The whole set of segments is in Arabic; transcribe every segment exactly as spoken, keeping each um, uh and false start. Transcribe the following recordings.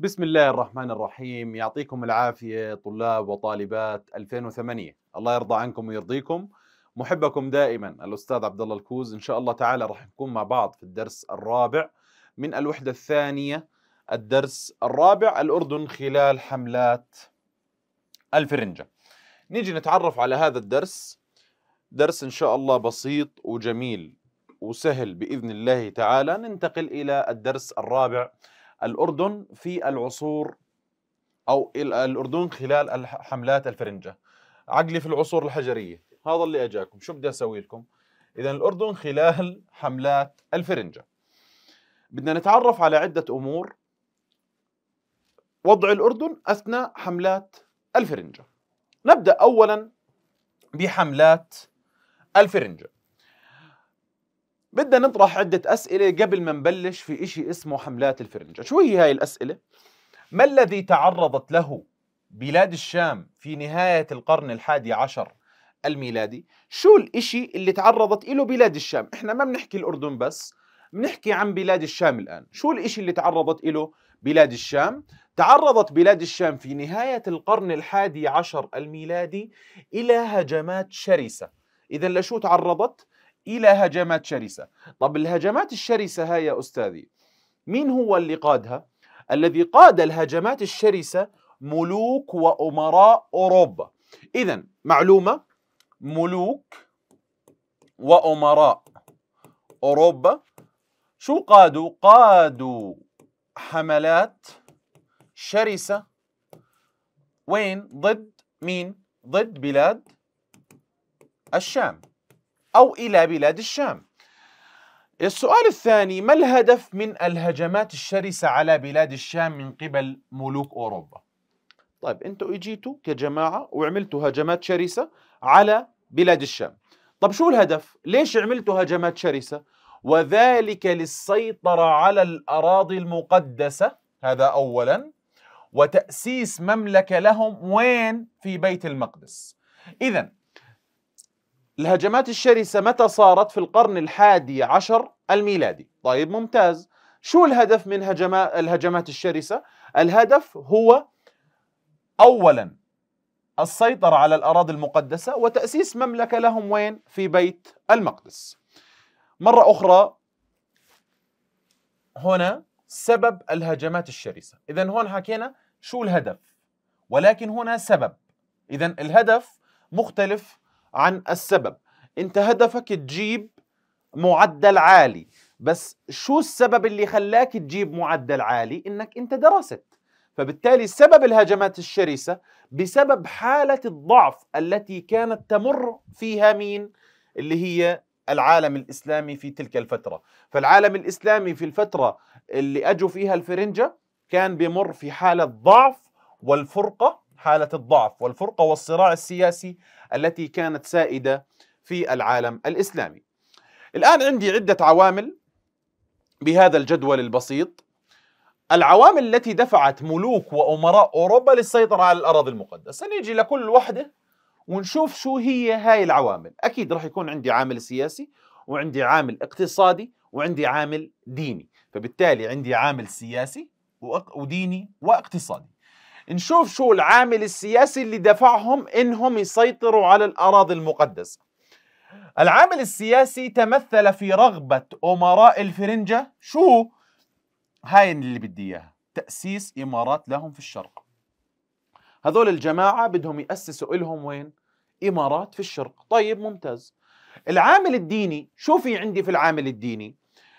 بسم الله الرحمن الرحيم. يعطيكم العافية طلاب وطالبات ألفين وثمانية، الله يرضى عنكم ويرضيكم. محبكم دائما الأستاذ عبد الله الكوز. إن شاء الله تعالى راح نكون مع بعض في الدرس الرابع من الوحدة الثانية. الدرس الرابع: الأردن خلال حملات الفرنجة. نيجي نتعرف على هذا الدرس. درس إن شاء الله بسيط وجميل وسهل بإذن الله تعالى. ننتقل إلى الدرس الرابع: الأردن في العصور أو الأردن خلال حملات الفرنجة. عقلي في العصور الحجرية، هذا اللي أجاكم. شو بدي أسوي لكم؟ إذا الأردن خلال حملات الفرنجة، بدنا نتعرف على عدة أمور. وضع الأردن أثناء حملات الفرنجة. نبدأ أولا بحملات الفرنجة. بدنا نطرح عدة أسئلة قبل ما نبلش في إشي اسمه حملات الفرنجة. شو هي هاي الأسئلة؟ ما الذي تعرضت له بلاد الشام في نهاية القرن الحادي عشر الميلادي؟ شو الإشي اللي تعرضت له بلاد الشام؟ إحنا ما بنحكي الأردن بس، بنحكي عن بلاد الشام الآن. شو الإشي اللي تعرضت له بلاد الشام؟ تعرضت بلاد الشام في نهاية القرن الحادي عشر الميلادي إلى هجمات شرسة. إذا لشو تعرضت؟ إلى هجمات شرسة. طب الهجمات الشرسة هاي يا أستاذي مين هو اللي قادها؟ الذي قاد الهجمات الشرسة ملوك وأمراء أوروبا. إذا معلومة: ملوك وأمراء أوروبا شو قادوا؟ قادوا حملات شرسة. وين؟ ضد مين؟ ضد بلاد الشام أو إلى بلاد الشام. السؤال الثاني: ما الهدف من الهجمات الشرسة على بلاد الشام من قبل ملوك أوروبا؟ طيب أنتوا إجيتوا كجماعة وعملتوا هجمات شرسة على بلاد الشام. طب شو الهدف؟ ليش عملتوا هجمات شرسة؟ وذلك للسيطرة على الأراضي المقدسة، هذا أولا، وتأسيس مملكة لهم. وين؟ في بيت المقدس. إذن الهجمات الشرسة متى صارت؟ في القرن الحادي عشر الميلادي. طيب ممتاز. شو الهدف من هجمات الهجمات الشرسة؟ الهدف هو أولا السيطرة على الأراضي المقدسة وتأسيس مملكة لهم. وين؟ في بيت المقدس. مرة أخرى، هنا سبب الهجمات الشرسة. إذن هون حكينا شو الهدف، ولكن هنا سبب. إذن الهدف مختلف عن السبب. انت هدفك تجيب معدل عالي، بس شو السبب اللي خلاك تجيب معدل عالي؟ انك انت درست. فبالتالي سبب الهجمات الشرسة بسبب حالة الضعف التي كانت تمر فيها مين؟ اللي هي العالم الإسلامي في تلك الفترة. فالعالم الإسلامي في الفترة اللي أجوا فيها الفرنجة كان بيمر في حالة ضعف والفرقة، حالة الضعف والفرقة والصراع السياسي التي كانت سائدة في العالم الإسلامي. الآن عندي عدة عوامل بهذا الجدول البسيط. العوامل التي دفعت ملوك وأمراء أوروبا للسيطرة على الأراضي المقدسة. نيجي لكل وحدة ونشوف شو هي هاي العوامل. أكيد راح يكون عندي عامل سياسي، وعندي عامل اقتصادي، وعندي عامل ديني. فبالتالي عندي عامل سياسي وديني واقتصادي. نشوف شو العامل السياسي اللي دفعهم إنهم يسيطروا على الأراضي المقدسة. العامل السياسي تمثل في رغبة أمراء الفرنجة. شو هاي اللي بدي إياها؟ تأسيس إمارات لهم في الشرق. هذول الجماعة بدهم يأسسوا إلهم وين؟ إمارات في الشرق. طيب ممتاز. العامل الديني، شو في عندي في العامل الديني؟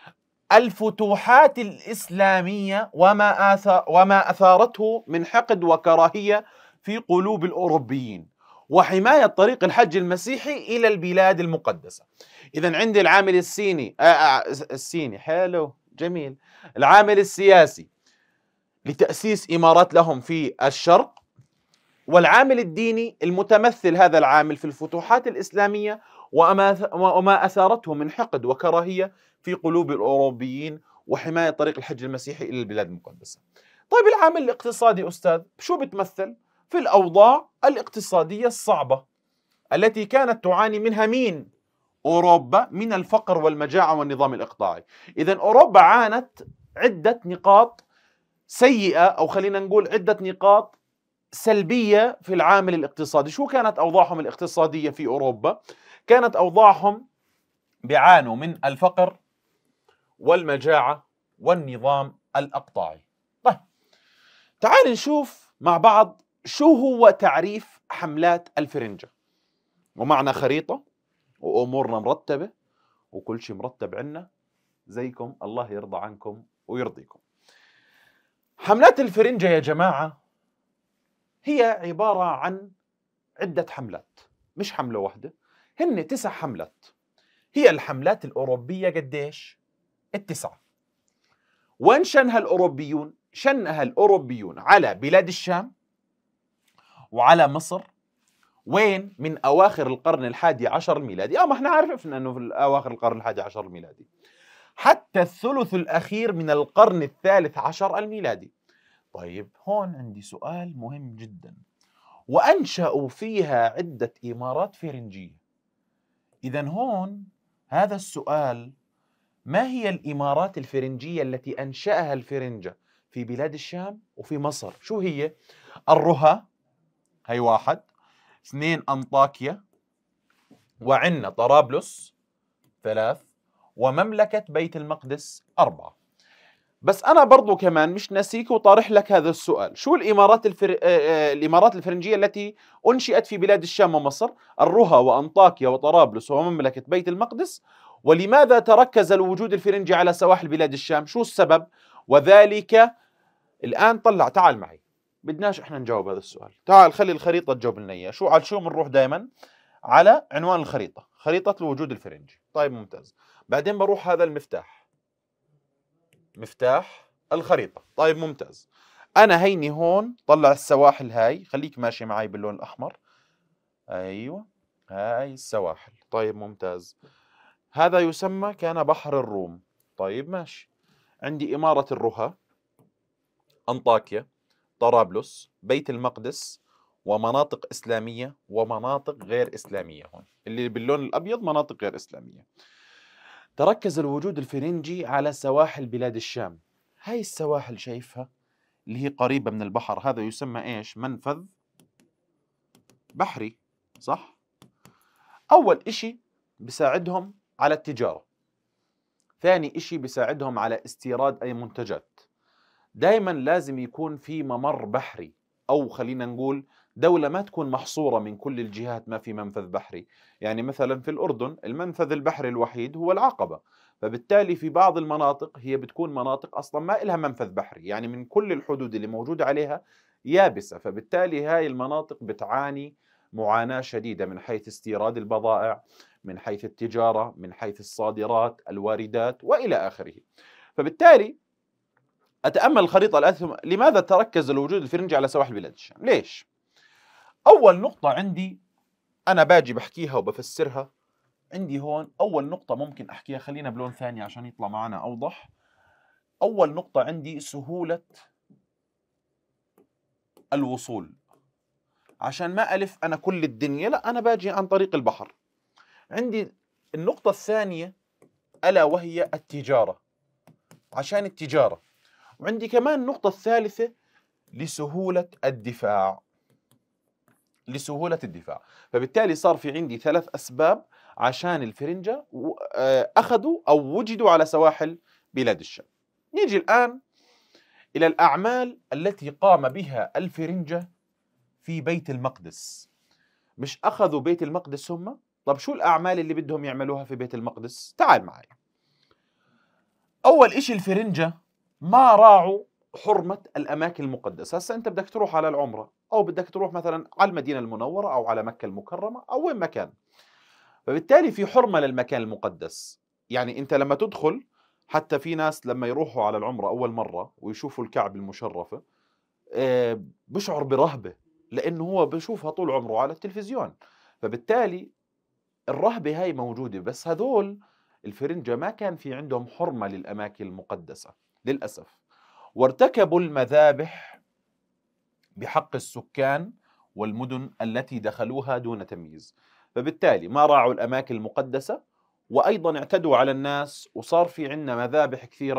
الفتوحات الإسلامية وما آثار وما أثارته من حقد وكراهية في قلوب الأوروبيين، وحماية طريق الحج المسيحي إلى البلاد المقدسة. إذن عندي العامل السيني آه آه السيني حلو جميل. العامل السياسي لتأسيس إمارات لهم في الشرق، والعامل الديني المتمثل هذا العامل في الفتوحات الإسلامية وما وما أثارته من حقد وكراهية في قلوب الأوروبيين وحماية طريق الحج المسيحي إلى البلاد المقدسة. طيب العامل الاقتصادي أستاذ شو بتمثل؟ في الأوضاع الاقتصادية الصعبة التي كانت تعاني منها مين؟ أوروبا، من الفقر والمجاعة والنظام الإقطاعي. إذن أوروبا عانت عدة نقاط سيئة، أو خلينا نقول عدة نقاط سلبية في العامل الاقتصادي. شو كانت أوضاعهم الاقتصادية في أوروبا؟ كانت أوضاعهم بيعانوا من الفقر والمجاعة والنظام الأقطاعي. طيب تعال نشوف مع بعض شو هو تعريف حملات الفرنجة، ومعنا خريطة وأمورنا مرتبة وكل شيء مرتب عنا زيكم، الله يرضى عنكم ويرضيكم. حملات الفرنجة يا جماعة هي عبارة عن عدة حملات، مش حملة واحدة، هن تسع حملات. هي الحملات الأوروبية قديش؟ التسعة. وين شنها الأوروبيون؟ شنها الأوروبيون على بلاد الشام وعلى مصر. وين؟ من أواخر القرن الحادي عشر الميلادي. آه ما احنا عارفين أنه في أواخر القرن الحادي عشر الميلادي حتى الثلث الأخير من القرن الثالث عشر الميلادي. طيب هون عندي سؤال مهم جدا. وأنشأوا فيها عدة إمارات فرنجية. إذن هون هذا السؤال: ما هي الإمارات الفرنجية التي أنشأها الفرنجة في بلاد الشام وفي مصر؟ شو هي؟ الرها، هي واحد. اثنين أنطاكيا، وعندنا طرابلس ثلاث، ومملكة بيت المقدس أربعة. بس أنا برضو كمان مش ناسيك وطارح لك هذا السؤال: شو الإمارات الفر... الإمارات الفرنجية التي أنشئت في بلاد الشام ومصر؟ الرها وأنطاكيا وطرابلس ومملكة بيت المقدس. ولماذا تركز الوجود الفرنجي على سواحل بلاد الشام؟ شو السبب؟ وذلك الآن طلع، تعال معي، بدناش احنا نجاوب هذا السؤال، تعال خلي الخريطة تجاوب لنا إياه. شو على شو بنروح دائما؟ على عنوان الخريطة، خريطة الوجود الفرنجي. طيب ممتاز. بعدين بروح هذا المفتاح، مفتاح الخريطة. طيب ممتاز. أنا هيني هون طلع السواحل هاي، خليك ماشي معي باللون الأحمر. أيوة هاي السواحل. طيب ممتاز. هذا يسمى كان بحر الروم. طيب ماشي. عندي إمارة الرها، أنطاكيا، طرابلس، بيت المقدس، ومناطق إسلامية ومناطق غير إسلامية. هون اللي باللون الأبيض مناطق غير إسلامية. تركز الوجود الفرنجي على سواحل بلاد الشام. هاي السواحل شايفها اللي هي قريبة من البحر، هذا يسمى إيش؟ منفذ بحري، صح؟ أول إشي بساعدهم على التجارة. ثاني إشي بساعدهم على استيراد أي منتجات. دائما لازم يكون في ممر بحري، أو خلينا نقول دولة ما تكون محصورة من كل الجهات، ما في منفذ بحري. يعني مثلا في الأردن المنفذ البحري الوحيد هو العقبة، فبالتالي في بعض المناطق هي بتكون مناطق أصلا ما إلها منفذ بحري، يعني من كل الحدود اللي موجودة عليها يابسة. فبالتالي هاي المناطق بتعاني معاناة شديدة من حيث استيراد البضائع، من حيث التجارة، من حيث الصادرات، الواردات، وإلى آخره. فبالتالي أتأمل الخريطة الآن. لماذا تركز الوجود الفرنجي على سواحل بلاد الشام؟ ليش؟ أول نقطة عندي أنا باجي بحكيها وبفسرها. عندي هون أول نقطة ممكن أحكيها، خلينا بلون ثاني عشان يطلع معنا أوضح. أول نقطة عندي سهولة الوصول. عشان ما ألف أنا كل الدنيا، لا أنا باجي عن طريق البحر. عندي النقطة الثانية ألا وهي التجارة، عشان التجارة. وعندي كمان النقطة الثالثة لسهولة الدفاع، لسهولة الدفاع. فبالتالي صار في عندي ثلاث أسباب عشان الفرنجة أخذوا أو وجدوا على سواحل بلاد الشام. نيجي الآن إلى الأعمال التي قام بها الفرنجة في بيت المقدس. مش أخذوا بيت المقدس هم؟ طب شو الأعمال اللي بدهم يعملوها في بيت المقدس؟ تعال معي. أول إشي الفرنجة ما راعوا حرمة الأماكن المقدسة. هسا أنت بدك تروح على العمرة، أو بدك تروح مثلا على المدينة المنورة أو على مكة المكرمة أو وين مكان، فبالتالي في حرمة للمكان المقدس. يعني أنت لما تدخل، حتى في ناس لما يروحوا على العمرة أول مرة ويشوفوا الكعبة المشرفة بشعر برهبة، لأنه هو بشوفها طول عمره على التلفزيون. فبالتالي الرهبة هاي موجودة. بس هذول الفرنجة ما كان في عندهم حرمة للأماكن المقدسة للأسف، وارتكبوا المذابح بحق السكان والمدن التي دخلوها دون تمييز. فبالتالي ما راعوا الأماكن المقدسة، وأيضا اعتدوا على الناس، وصار في عندنا مذابح كثيرة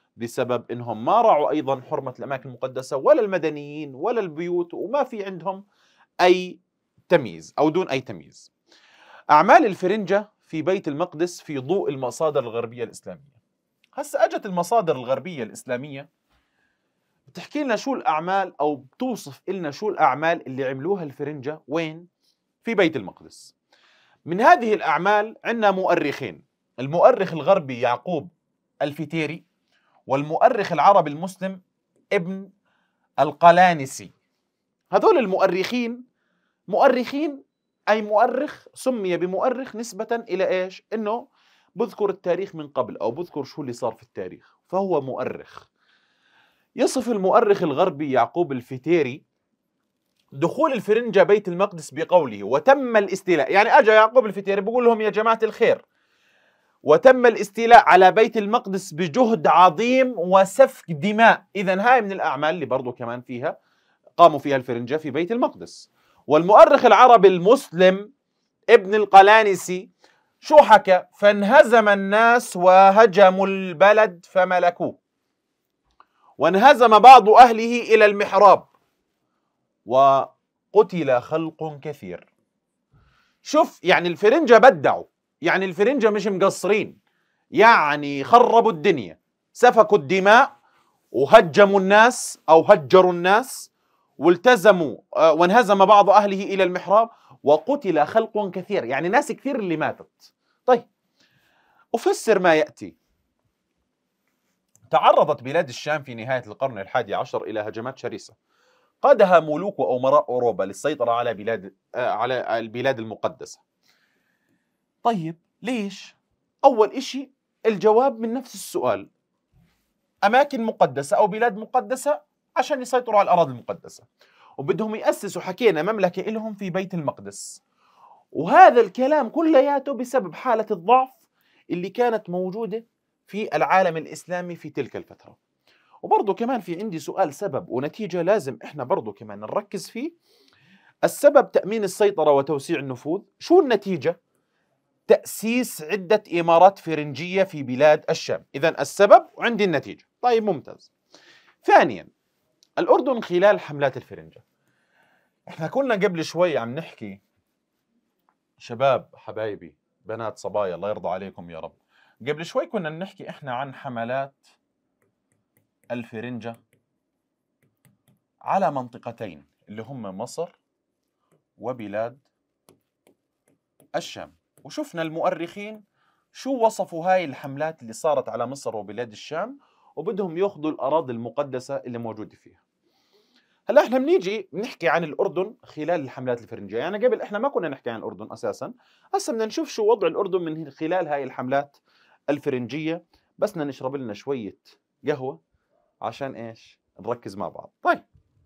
بسبب انهم ما راعوا ايضا حرمة الاماكن المقدسة ولا المدنيين ولا البيوت، وما في عندهم اي تمييز او دون اي تمييز. اعمال الفرنجة في بيت المقدس في ضوء المصادر الغربية الاسلامية. هسه اجت المصادر الغربية الاسلامية بتحكي لنا شو الاعمال او بتوصف لنا شو الاعمال اللي عملوها الفرنجة وين؟ في بيت المقدس. من هذه الاعمال عندنا مؤرخين، المؤرخ الغربي يعقوب الفتيري، والمؤرخ العربي المسلم ابن القلانسي. هذول المؤرخين مؤرخين أي مؤرخ سمي بمؤرخ نسبة إلى إيش؟ إنه بذكر التاريخ من قبل أو بذكر شو اللي صار في التاريخ، فهو مؤرخ. يصف المؤرخ الغربي يعقوب الفتيري دخول الفرنجة بيت المقدس بقوله وتم الاستيلاء. يعني أجا يعقوب الفتيري بقول لهم يا جماعة الخير، وتم الاستيلاء على بيت المقدس بجهد عظيم وسفك دماء. إذن هاي من الأعمال اللي برضو كمان فيها قاموا فيها الفرنجة في بيت المقدس. والمؤرخ العربي المسلم ابن القلانسي شو حكى؟ فانهزم الناس وهجموا البلد فملكوه، وانهزم بعض أهله إلى المحراب، وقتل خلق كثير. شوف، يعني الفرنجة بدعوا، يعني الفرنجة مش مقصرين، يعني خربوا الدنيا، سفكوا الدماء وهجموا الناس أو هجروا الناس والتزموا، وانهزم بعض أهله إلى المحراب وقتل خلق كثير، يعني ناس كثير اللي ماتت. طيب أفسر ما يأتي. تعرضت بلاد الشام في نهاية القرن الحادي عشر إلى هجمات شرسة قادها ملوك وأمراء أوروبا للسيطرة على بلاد على البلاد المقدسة. طيب ليش؟ أول إشي الجواب من نفس السؤال، أماكن مقدسة أو بلاد مقدسة عشان يسيطروا على الأراضي المقدسة، وبدهم يأسسوا حكينا مملكة إلهم في بيت المقدس. وهذا الكلام كلياته بسبب حالة الضعف اللي كانت موجودة في العالم الإسلامي في تلك الفترة. وبرضه كمان في عندي سؤال سبب ونتيجة لازم إحنا برضه كمان نركز فيه. السبب تأمين السيطرة وتوسيع النفوذ، شو النتيجة؟ تأسيس عدة إمارات فرنجية في بلاد الشام. إذن السبب وعندي النتيجة. طيب ممتاز. ثانيا، الأردن خلال حملات الفرنجة. إحنا كنا قبل شوي عم نحكي، شباب حبايبي بنات صبايا الله يرضى عليكم يا رب، قبل شوي كنا نحكي إحنا عن حملات الفرنجة على منطقتين اللي هم مصر وبلاد الشام، وشفنا المؤرخين شو وصفوا هاي الحملات اللي صارت على مصر وبلاد الشام، وبدهم ياخذوا الأراضي المقدسة اللي موجودة فيها. هلا احنا بنيجي بنحكي عن الأردن خلال الحملات الفرنجية، يعني قبل احنا ما كنا نحكي عن الأردن أساسا، هسه بدنا نشوف شو وضع الأردن من خلال هاي الحملات الفرنجية. بس بدنا نشرب لنا شوية قهوة عشان ايش؟ نركز مع بعض. طيب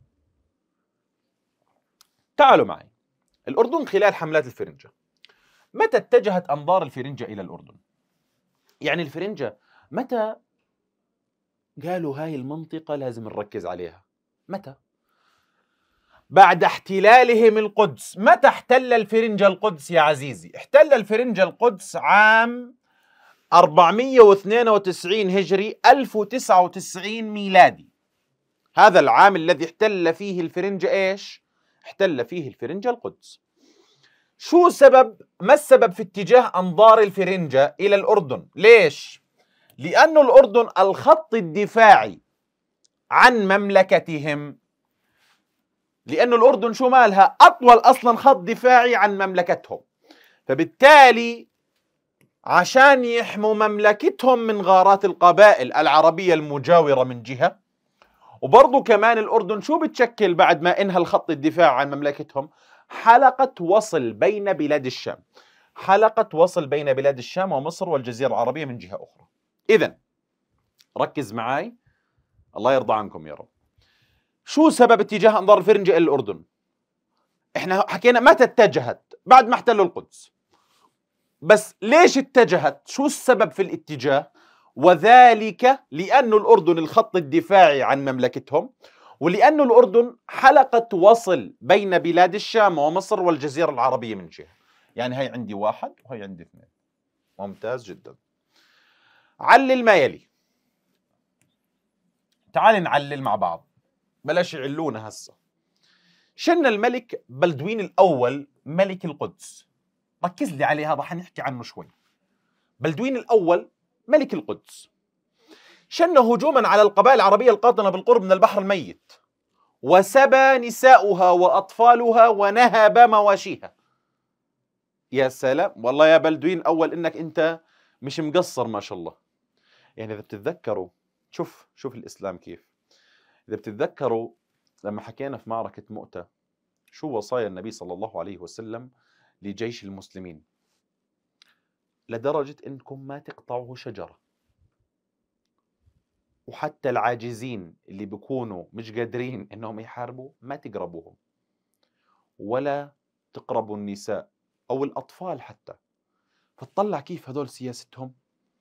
تعالوا معي. الأردن خلال حملات الفرنجة، متى اتجهت أنظار الفرنجة إلى الأردن؟ يعني الفرنجة متى قالوا هاي المنطقة لازم نركز عليها؟ متى؟ بعد احتلالهم القدس. متى احتل الفرنجة القدس يا عزيزي؟ احتل الفرنجة القدس عام أربعمئة واثنين وتسعين هجري ألف وتسعة وتسعين ميلادي. هذا العام الذي احتل فيه الفرنجة ايش؟ احتل فيه الفرنجة القدس. شو سبب؟ ما السبب في اتجاه أنظار الفرنجة إلى الأردن؟ ليش؟ لأن الأردن الخط الدفاعي عن مملكتهم. لأن الأردن شو مالها؟ أطول أصلا خط دفاعي عن مملكتهم، فبالتالي عشان يحموا مملكتهم من غارات القبائل العربية المجاورة من جهة، وبرضو كمان الأردن شو بتشكل بعد ما انهى الخط الدفاع عن مملكتهم؟ حلقة وصل بين بلاد الشام، حلقة وصل بين بلاد الشام ومصر والجزيرة العربية من جهة أخرى. إذن ركز معاي الله يرضى عنكم يا رب. شو سبب اتجاه أنظار الفرنجة إلى الأردن؟ إحنا حكينا متى اتجهت؟ بعد ما احتلوا القدس. بس ليش اتجهت؟ شو السبب في الاتجاه؟ وذلك لأن الأردن الخط الدفاعي عن مملكتهم، ولأن الأردن حلقة وصل بين بلاد الشام ومصر والجزيرة العربية من جهة. يعني هي عندي واحد وهي عندي اثنين. ممتاز جدا. علل ما يلي. تعال نعلل مع بعض، بلاش يعلونا هسه. شن الملك بلدوين الأول ملك القدس، ركز لي عليه، هذا حنحكي عنه شوي. بلدوين الأول ملك القدس شن هجوما على القبائل العربية القاطنة بالقرب من البحر الميت، وسبى نساؤها وأطفالها ونهب مواشيها. يا سلام، والله يا بلدوين الأول إنك أنت مش مقصر ما شاء الله. يعني إذا بتتذكروا، شوف شوف الإسلام كيف. إذا بتتذكروا لما حكينا في معركة مؤتة شو وصايا النبي صلى الله عليه وسلم لجيش المسلمين، لدرجة إنكم ما تقطعوا شجرة، وحتى العاجزين اللي بيكونوا مش قادرين إنهم يحاربوا ما تقربوهم، ولا تقربوا النساء أو الأطفال حتى. فتطلع كيف هذول سياستهم.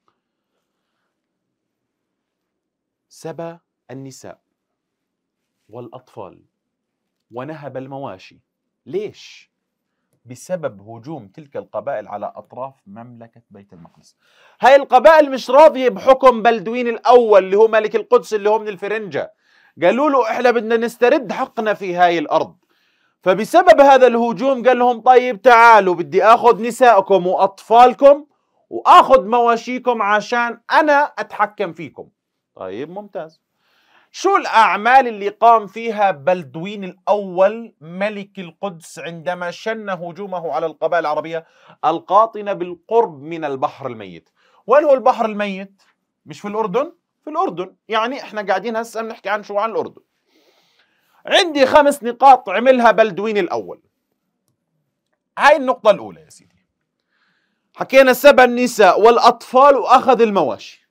سبى النساء والأطفال ونهب المواشي. ليش؟ بسبب هجوم تلك القبائل على أطراف مملكة بيت المقدس. هاي القبائل مش راضية بحكم بلدوين الأول اللي هو ملك القدس اللي هو من الفرنجة، قالوا له إحنا بدنا نسترد حقنا في هاي الأرض. فبسبب هذا الهجوم قال لهم طيب تعالوا بدي أخذ نسائكم وأطفالكم وأخذ مواشيكم عشان أنا أتحكم فيكم. طيب ممتاز. شو الأعمال اللي قام فيها بلدوين الأول ملك القدس عندما شن هجومه على القبائل العربية القاطنة بالقرب من البحر الميت؟ وين هو البحر الميت؟ مش في الأردن؟ في الأردن. يعني احنا قاعدين هسه بنحكي عن شو؟ عن الأردن. عندي خمس نقاط عملها بلدوين الأول. هاي النقطة الأولى يا سيدي، حكينا سبى النساء والأطفال وأخذ المواشي.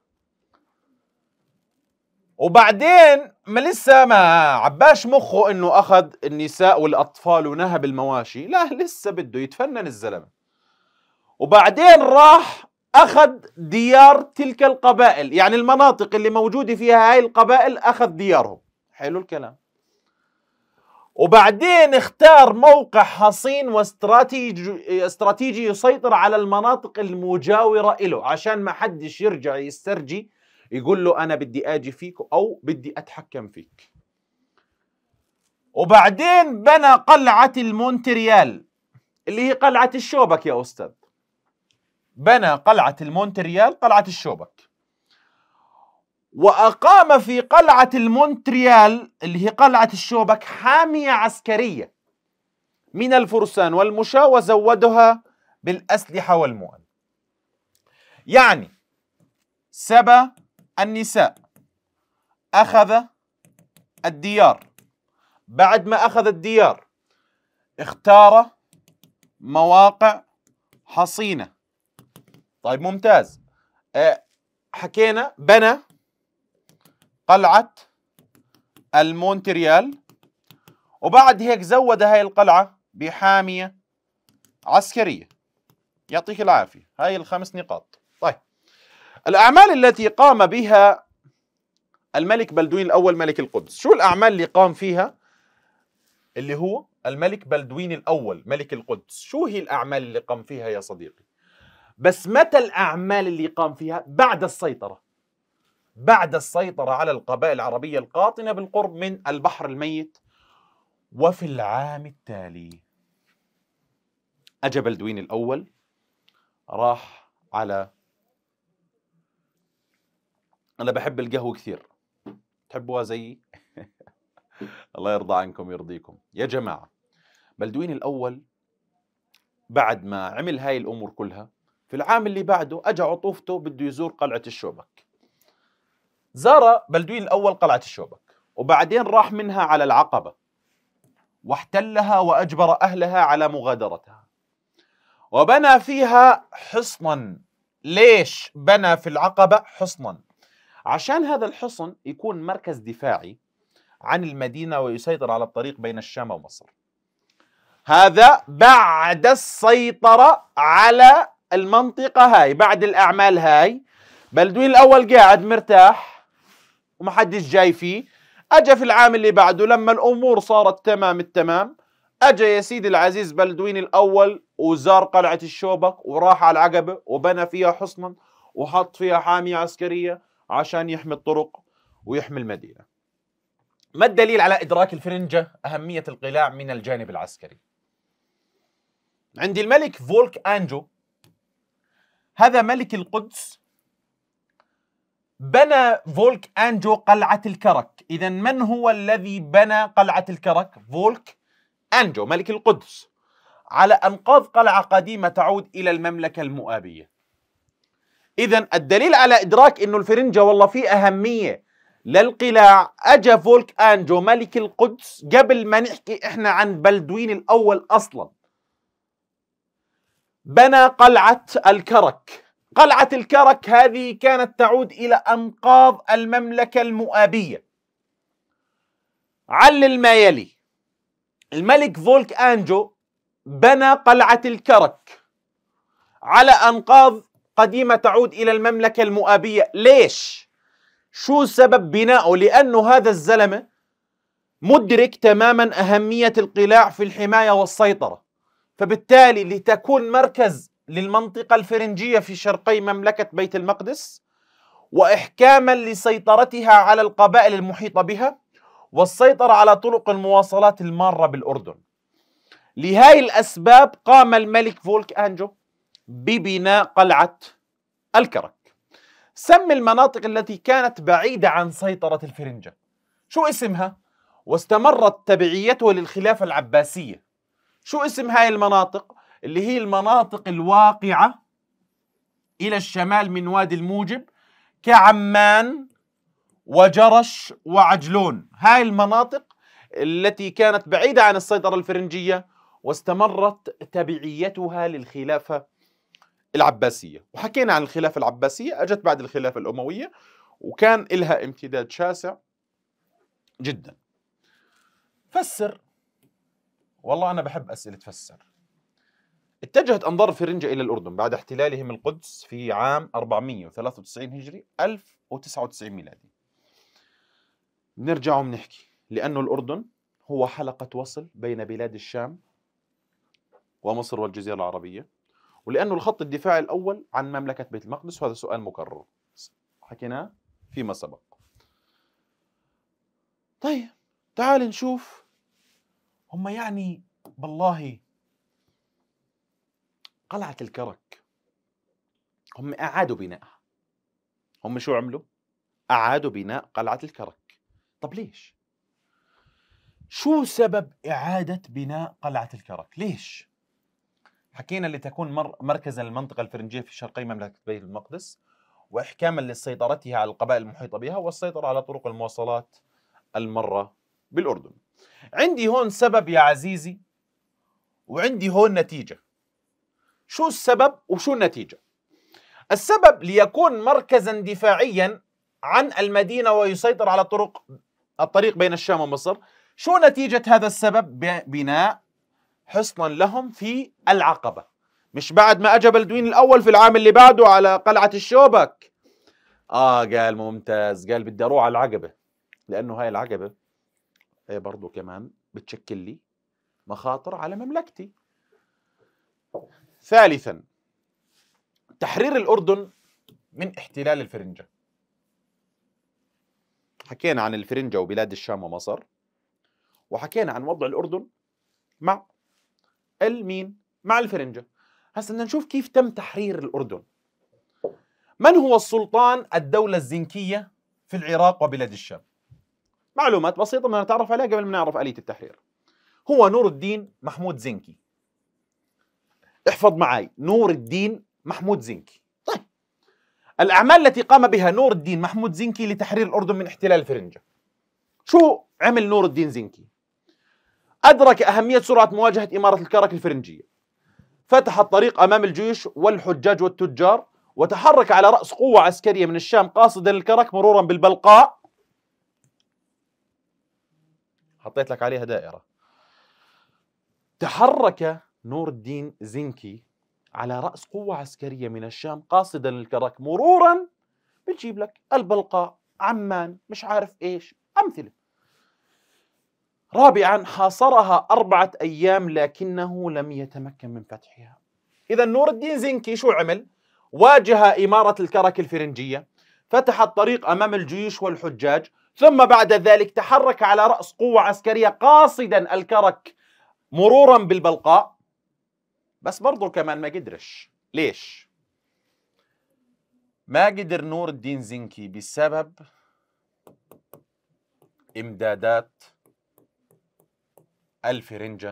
وبعدين ما لسه ما عباش مخه انه اخذ النساء والاطفال ونهب المواشي، لا لسه بده يتفنن الزلمه. وبعدين راح اخذ ديار تلك القبائل، يعني المناطق اللي موجوده فيها هاي القبائل اخذ ديارهم. حلو الكلام. وبعدين اختار موقع حصين واستراتيجي استراتيجي يسيطر على المناطق المجاوره له، عشان ما حدش يرجع يسترجي يقول له أنا بدي آجي فيك أو بدي أتحكم فيك. وبعدين بنى قلعة المونتريال اللي هي قلعة الشوبك يا أستاذ. بنى قلعة المونتريال، قلعة الشوبك، وأقام في قلعة المونتريال اللي هي قلعة الشوبك حامية عسكرية من الفرسان والمشاة، وزودها بالأسلحة والمؤن. يعني سبى النساء، أخذ الديار، بعد ما أخذ الديار اختار مواقع حصينة. طيب ممتاز. أه حكينا بنى قلعة المونتريال، وبعد هيك زود هاي القلعة بحامية عسكرية. يعطيك العافية. هاي الخمس نقاط. طيب الأعمال التي قام بها الملك بلدوين الأول ملك القدس، شو الأعمال اللي قام فيها اللي هو الملك بلدوين الأول ملك القدس؟ شو هي الأعمال اللي قام فيها يا صديقي؟ بس متى الأعمال اللي قام فيها؟ بعد السيطرة بعد السيطرة على القبائل العربية القاطنة بالقرب من البحر الميت. وفي العام التالي أجا بلدوين الأول راح على، أنا بحب القهوة كثير، تحبوها زيي؟ الله يرضى عنكم ويرضيكم يا جماعة. بلدوين الأول بعد ما عمل هاي الأمور كلها، في العام اللي بعده أجا عطوفته بده يزور قلعة الشوبك. زار بلدوين الأول قلعة الشوبك، وبعدين راح منها على العقبة واحتلها وأجبر أهلها على مغادرتها، وبنى فيها حصنا. ليش بنى في العقبة حصنا؟ عشان هذا الحصن يكون مركز دفاعي عن المدينة ويسيطر على الطريق بين الشام ومصر. هذا بعد السيطرة على المنطقة هاي، بعد الأعمال هاي بلدوين الأول قاعد مرتاح ومحدش جاي فيه. أجا في العام اللي بعده لما الأمور صارت تمام التمام، أجا يا سيدي العزيز بلدوين الأول وزار قلعة الشوبك وراح على العقبة وبنى فيها حصنا وحط فيها حامية عسكرية عشان يحمي الطرق ويحمي المدينة. ما الدليل على إدراك الفرنجة أهمية القلاع من الجانب العسكري؟ عندي الملك فولك أنجو، هذا ملك القدس، بنى فولك أنجو قلعة الكرك. إذا من هو الذي بنى قلعة الكرك؟ فولك أنجو ملك القدس، على أنقاض قلعة قديمة تعود إلى المملكة المؤابية. إذا الدليل على إدراك إنه الفرنجة والله في أهمية للقلاع، أجا فولك أنجو ملك القدس قبل ما نحكي إحنا عن بلدوين الأول أصلا، بنى قلعة الكرك. قلعة الكرك هذه كانت تعود إلى أنقاض المملكة المؤابية. علل ما يلي: الملك فولك أنجو بنى قلعة الكرك على أنقاض قديمة تعود إلى المملكة المؤابية. ليش؟ شو سبب بنائه؟ لأنه هذا الزلمة مدرك تماما أهمية القلاع في الحماية والسيطرة، فبالتالي لتكون مركز للمنطقة الفرنجية في شرقي مملكة بيت المقدس، وإحكاما لسيطرتها على القبائل المحيطة بها، والسيطرة على طرق المواصلات المارة بالأردن. لهذه الأسباب قام الملك فولك أنجو ببناء قلعة الكرك. سمي المناطق التي كانت بعيدة عن سيطرة الفرنجة، شو اسمها؟ واستمرت تبعيته للخلافة العباسية. شو اسم هاي المناطق؟ اللي هي المناطق الواقعة إلى الشمال من وادي الموجب، كعمان وجرش وعجلون. هاي المناطق التي كانت بعيدة عن السيطرة الفرنجية واستمرت تبعيتها للخلافة العباسية. وحكينا عن الخلافة العباسية، أجت بعد الخلافة الأموية وكان إلها امتداد شاسع جدا. فسر. والله أنا بحب أسئلة فسر. اتجهت أنظار الفرنجة إلى الأردن بعد احتلالهم القدس في عام أربعمئة وثلاثة وتسعين هجري ألف وتسعة وتسعين ميلادي. نرجع ونحكي لأنه الأردن هو حلقة وصل بين بلاد الشام ومصر والجزيرة العربية، ولأنه الخط الدفاعي الأول عن مملكة بيت المقدس، وهذا سؤال مكرر حكيناه فيما سبق. طيب تعال نشوف هم يعني بالله قلعة الكرك هم أعادوا بنائها. هم شو عملوا؟ أعادوا بناء قلعة الكرك. طب ليش؟ شو سبب إعادة بناء قلعة الكرك؟ ليش؟ حكينا لتكون مر مركزا للمنطقة الفرنجية في شرقي مملكة بيت المقدس، وإحكاما لسيطرتها على القبائل المحيطة بها، والسيطرة على طرق المواصلات المرة بالأردن. عندي هون سبب يا عزيزي، وعندي هون نتيجة. شو السبب وشو النتيجة؟ السبب ليكون مركزا دفاعيا عن المدينة ويسيطر على طرق الطريق بين الشام ومصر. شو نتيجة هذا السبب؟ بناء حصنا لهم في العقبة. مش بعد ما أجى بلدوين الأول في العام اللي بعده على قلعة الشوبك، آه قال ممتاز، قال بدي أروح على العقبة، لأنه هاي العقبة هي برضو كمان بتشكل لي مخاطر على مملكتي. ثالثا، تحرير الأردن من احتلال الفرنجة. حكينا عن الفرنجة وبلاد الشام ومصر، وحكينا عن وضع الأردن مع المين؟ مع الفرنجة. هسا بدنا نشوف كيف تم تحرير الأردن. من هو السلطان الدولة الزنكية في العراق وبلاد الشام؟ معلومات بسيطة بدنا نتعرف عليها قبل ما نعرف آلية التحرير. هو نور الدين محمود زنكي. احفظ معي، نور الدين محمود زنكي. طيب، الأعمال التي قام بها نور الدين محمود زنكي لتحرير الأردن من احتلال الفرنجة. شو عمل نور الدين زنكي؟ أدرك أهمية سرعة مواجهة إمارة الكرك الفرنجية، فتح الطريق أمام الجيوش والحجاج والتجار، وتحرك على رأس قوة عسكرية من الشام قاصدا الكرك مرورا بالبلقاء. حطيت لك عليها دائرة. تحرك نور الدين زنكي على رأس قوة عسكرية من الشام قاصدا الكرك مرورا، بتجيب لك البلقاء، عمان، مش عارف ايش، أمثلة. رابعا، حاصرها أربعة أيام لكنه لم يتمكن من فتحها. إذا نور الدين زنكي شو عمل؟ واجه إمارة الكرك الفرنجية فتح الطريق أمام الجيوش والحجاج، ثم بعد ذلك تحرك على رأس قوة عسكرية قاصدا الكرك مرورا بالبلقاء، بس برضو كمان ما قدرش. ليش؟ ما قدر نور الدين زنكي بسبب إمدادات الفرنجة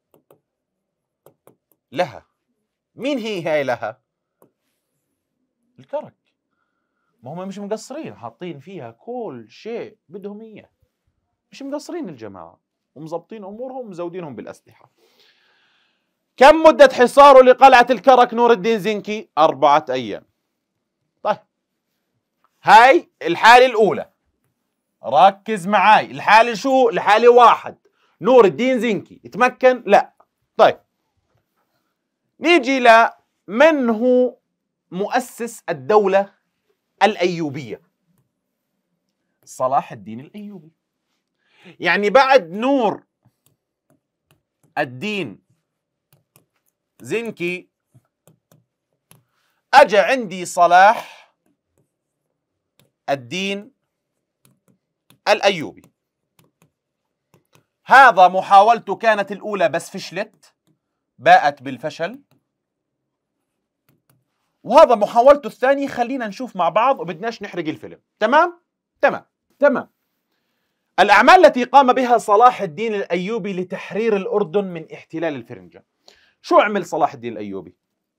لها. مين هي هاي لها؟ الكرك. ما هم مش مقصرين، حاطين فيها كل شيء بدهم إياه، مش مقصرين الجماعة، ومزبطين أمورهم ومزودينهم بالأسلحة. كم مدة حصاره لقلعة الكرك نور الدين زنكي؟ أربعة أيام. طيب هاي الحالة الأولى، ركز معاي. الحالة شو؟ الحالة واحد، نور الدين زنكي يتمكن؟ لا. طيب نيجي لمن هو مؤسس الدولة الأيوبية؟ صلاح الدين الأيوبي. يعني بعد نور الدين زنكي أجا عندي صلاح الدين الأيوبي. هذا محاولته كانت الأولى بس فشلت، باءت بالفشل. وهذا محاولته الثانية. خلينا نشوف مع بعض وبدناش نحرق الفيلم. تمام؟ تمام تمام. الأعمال التي قام بها صلاح الدين الأيوبي لتحرير الأردن من احتلال الفرنجة. شو عمل صلاح الدين الأيوبي؟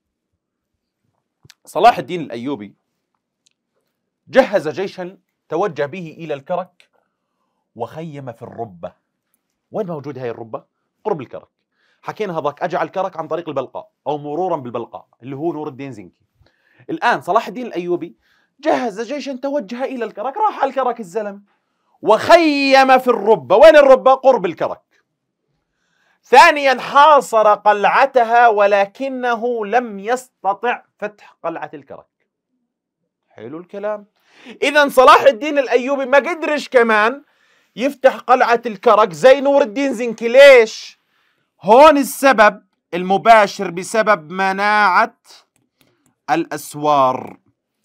صلاح الدين الأيوبي جهز جيشا توجه به إلى الكرك وخيم في الربة. وين موجود هاي الربة؟ قرب الكرك. حكينا هذاك أجى على الكرك عن طريق البلقاء أو مرورا بالبلقاء اللي هو نور الدين زنكي. الآن صلاح الدين الأيوبي جهز جيشا توجه إلى الكرك، راح على الكرك الزلم وخيم في الربة. وين الربة؟ قرب الكرك. ثانيا حاصر قلعتها ولكنه لم يستطع فتح قلعة الكرك. حلو الكلام. إذا صلاح الدين الأيوبي ما قدرش كمان يفتح قلعة الكرك زي نور الدين زنكي. ليش؟ هون السبب المباشر بسبب مناعة الأسوار،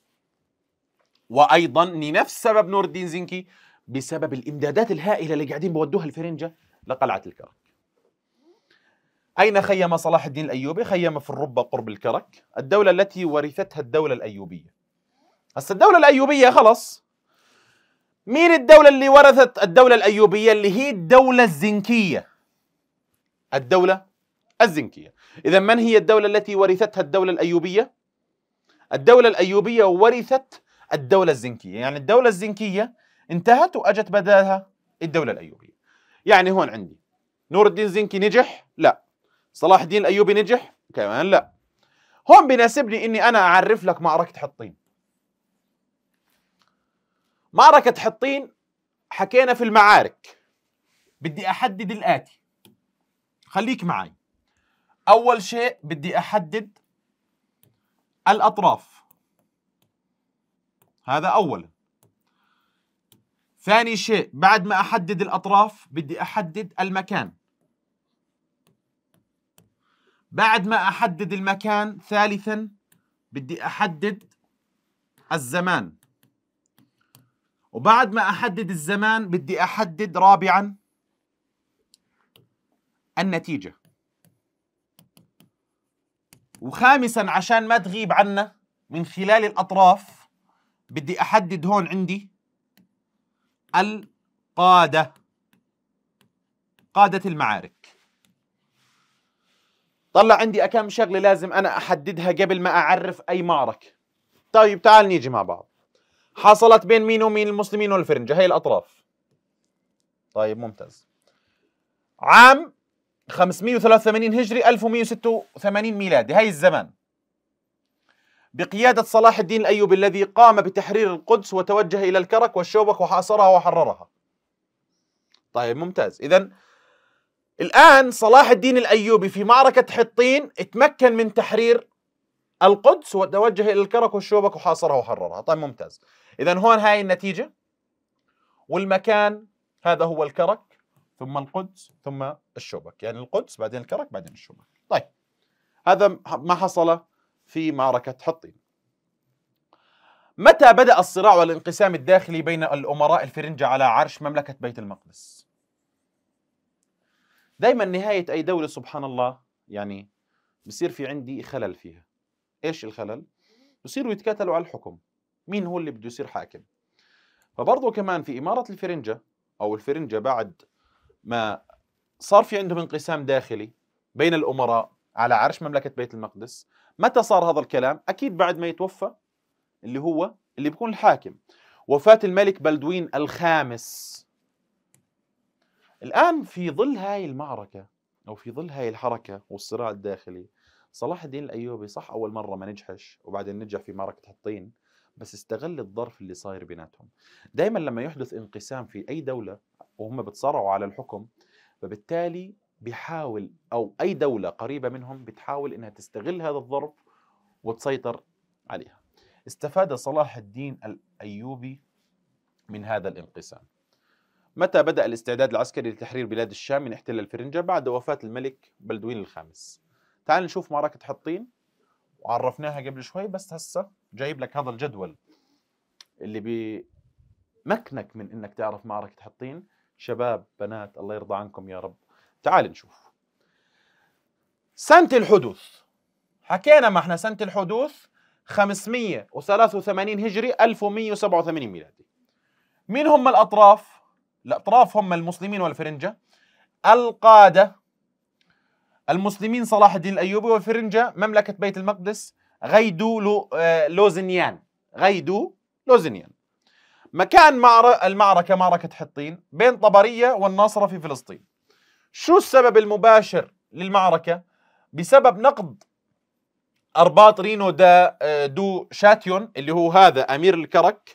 وأيضا لنفس سبب نور الدين زنكي بسبب الإمدادات الهائلة اللي قاعدين بودوها الفرنجة لقلعة الكرك. أين خيم صلاح الدين الأيوبي؟ خيم في الربة قرب الكرك، الدولة التي ورثتها الدولة الأيوبية. هسه الدولة الأيوبية خلص. مين الدولة اللي ورثت الدولة الأيوبية؟ اللي هي الدولة الزنكية. الدولة الزنكية. إذا من هي الدولة التي ورثتها الدولة الأيوبية؟ الدولة الأيوبية ورثت الدولة الزنكية. يعني الدولة الزنكية انتهت وأجت بدالها الدولة الأيوبية. يعني هون عندي نور الدين زنكي نجح؟ لا. صلاح الدين الأيوبي نجح؟ كمان لا. هون بيناسبني إني أنا أعرف لك معركة حطين. معركة حطين حكينا في المعارك، بدي أحدد الآتي. خليك معي. أول شيء بدي أحدد الأطراف، هذا أولا. ثاني شيء بعد ما أحدد الأطراف بدي أحدد المكان. بعد ما أحدد المكان ثالثا بدي أحدد الزمان. وبعد ما أحدد الزمان بدي أحدد رابعا النتيجة. وخامسا عشان ما تغيب عنا من خلال الأطراف بدي أحدد هون عندي القادة، قادة المعارك. طلع عندي أكم شغلة لازم أنا أحددها قبل ما أعرف أي معركة. طيب تعال نيجي مع بعض. حصلت بين مين ومين؟ المسلمين والفرنجة، هي الأطراف. طيب ممتاز. عام خمسمئة وثلاثة وثمانين هجري ألف ومئة وستة وثمانين ميلادي، هاي الزمان، بقيادة صلاح الدين الأيوبي الذي قام بتحرير القدس وتوجه إلى الكرك والشوبك وحاصرها وحررها. طيب ممتاز. إذن الآن صلاح الدين الأيوبي في معركة حطين اتمكن من تحرير القدس وتوجه إلى الكرك والشوبك وحاصرها وحررها. طيب ممتاز. إذن هون هاي النتيجة، والمكان هذا هو الكرك ثم القدس ثم الشوبك، يعني القدس بعدين الكرك بعدين الشوبك. طيب هذا ما حصل في معركة حطين. متى بدأ الصراع والانقسام الداخلي بين الأمراء الفرنجة على عرش مملكة بيت المقدس؟ دائما نهاية أي دولة سبحان الله يعني بصير في عندي خلل فيها. إيش الخلل؟ بصيروا يتكاتلوا على الحكم، مين هو اللي بده يصير حاكم. فبرضه كمان في إمارة الفرنجة أو الفرنجة بعد ما صار في عندهم انقسام داخلي بين الأمراء على عرش مملكة بيت المقدس، متى صار هذا الكلام؟ أكيد بعد ما يتوفى اللي هو اللي بيكون الحاكم. وفاة الملك بلدوين الخامس. الآن في ظل هاي المعركة أو في ظل هاي الحركة والصراع الداخلي، صلاح الدين الأيوبي صح أول مرة ما نجحش وبعدين نجح في معركة حطين، بس استغل الظرف اللي صاير بيناتهم. دائما لما يحدث انقسام في أي دولة وهم بتصارعوا على الحكم، فبالتالي بيحاول أو أي دولة قريبة منهم بتحاول إنها تستغل هذا الظرف وتسيطر عليها. استفاد صلاح الدين الأيوبي من هذا الانقسام. متى بدأ الاستعداد العسكري لتحرير بلاد الشام من احتلال الفرنجة؟ بعد وفاة الملك بلدوين الخامس. تعال نشوف معركة حطين، وعرفناها قبل شوي بس هسه جايب لك هذا الجدول اللي بيمكنك من انك تعرف معركة حطين. شباب بنات الله يرضى عنكم يا رب، تعال نشوف. سنة الحدوث، حكينا ما احنا سنة الحدوث خمسمئة وثلاثة وثمانين هجري ألف ومئة وسبعة وثمانين ميلادي. مين هم الأطراف؟ الأطراف هم المسلمين والفرنجة. القادة المسلمين صلاح الدين الأيوبي، والفرنجة مملكة بيت المقدس غيدو لو لوزنيان غيدو لوزنيان. مكان المعركة معركة حطين بين طبرية والناصرة في فلسطين. شو السبب المباشر للمعركة؟ بسبب نقض أرباط رينو دا دو شاتيون اللي هو هذا أمير الكرك،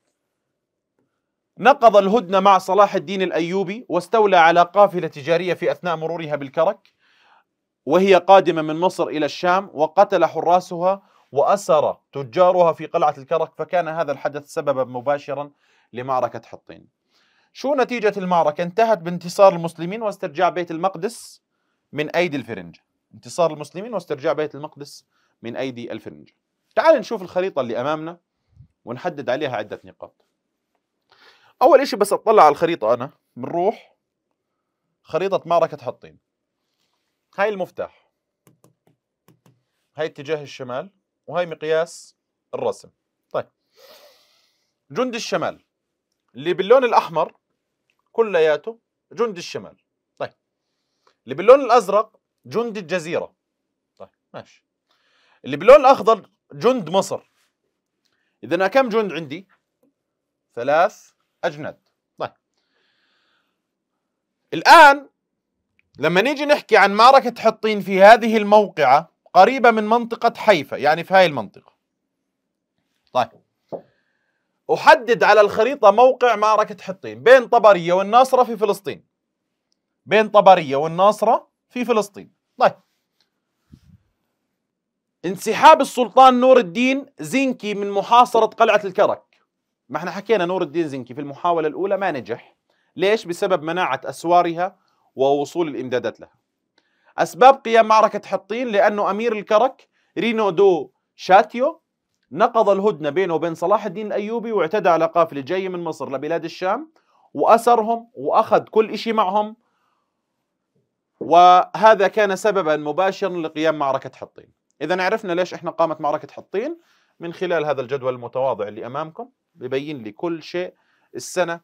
نقض الهدنة مع صلاح الدين الأيوبي واستولى على قافلة تجارية في أثناء مرورها بالكرك وهي قادمة من مصر إلى الشام، وقتل حراسها وأسر تجارها في قلعة الكرك، فكان هذا الحدث سببا مباشرا لمعركة حطين. شو نتيجة المعركة؟ انتهت بانتصار المسلمين واسترجاع بيت المقدس من أيدي الفرنجة. انتصار المسلمين واسترجاع بيت المقدس من أيدي الفرنجة. تعال نشوف الخريطة اللي أمامنا ونحدد عليها عدة نقاط. أول إشي بس أطلع على الخريطة أنا بنروح خريطة معركة حطين. هاي المفتاح، هاي اتجاه الشمال، وهاي مقياس الرسم. طيب جند الشمال اللي باللون الأحمر كلياته جند الشمال. طيب اللي باللون الأزرق جند الجزيرة. طيب ماشي. اللي باللون الأخضر جند مصر. إذا كم جند عندي؟ ثلاث أجناد. طيب الآن لما نيجي نحكي عن معركة حطين في هذه الموقعة قريبة من منطقة حيفا، يعني في هاي المنطقة. طيب أحدد على الخريطة موقع معركة حطين بين طبرية والناصرة في فلسطين. بين طبرية والناصرة في فلسطين. طيب انسحاب السلطان نور الدين زنكي من محاصرة قلعة الكرك. ما احنا حكينا نور الدين زنكي في المحاولة الأولى ما نجح. ليش؟ بسبب مناعة أسوارها ووصول الإمدادات لها. أسباب قيام معركة حطين لأنه أمير الكرك رينو دو شاتيو نقض الهدنة بينه وبين صلاح الدين الأيوبي واعتدى على قافلة جاية من مصر لبلاد الشام وأسرهم وأخذ كل إشي معهم، وهذا كان سببا مباشرا لقيام معركة حطين. إذا عرفنا ليش إحنا قامت معركة حطين من خلال هذا الجدول المتواضع اللي أمامكم، ببين لي كل شيء، السنة،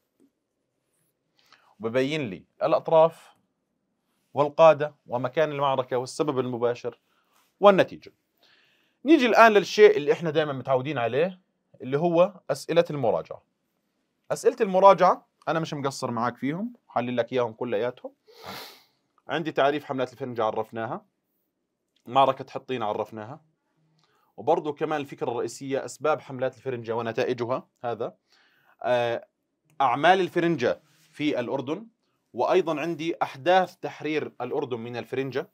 وببين لي الأطراف والقادة ومكان المعركة والسبب المباشر والنتيجة. نيجي الآن للشيء اللي إحنا دائما متعودين عليه اللي هو أسئلة المراجعة. أسئلة المراجعة أنا مش مقصر معاك فيهم، حلل لك إياهم كلياتهم. عندي تعريف حملات الفرنجة عرفناها، معركة حطين عرفناها، وبرضه كمان الفكرة الرئيسية أسباب حملات الفرنجة ونتائجها، هذا أعمال الفرنجة في الأردن، وأيضا عندي أحداث تحرير الأردن من الفرنجة.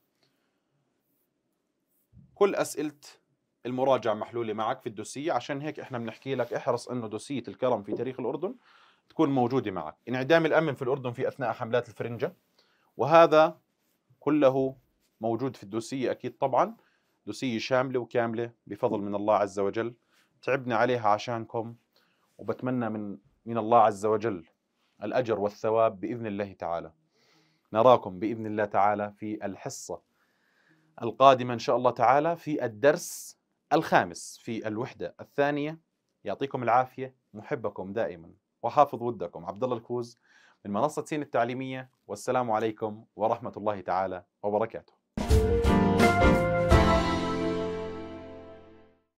كل أسئلة المراجعة محلولة معك في الدوسية، عشان هيك إحنا بنحكي لك احرص إنه دوسية الكرم في تاريخ الأردن تكون موجودة معك. انعدام الأمن في الأردن في أثناء حملات الفرنجة، وهذا كله موجود في الدوسية أكيد طبعا، دوسية شاملة وكاملة بفضل من الله عز وجل تعبنا عليها عشانكم، وبتمنى من من الله عز وجل الأجر والثواب بإذن الله تعالى. نراكم بإذن الله تعالى في الحصة القادمة إن شاء الله تعالى في الدرس الخامس في الوحدة الثانية. يعطيكم العافية، محبكم دائما وحافظ ودكم عبد الله الكوز من منصة سين التعليمية، والسلام عليكم ورحمة الله تعالى وبركاته.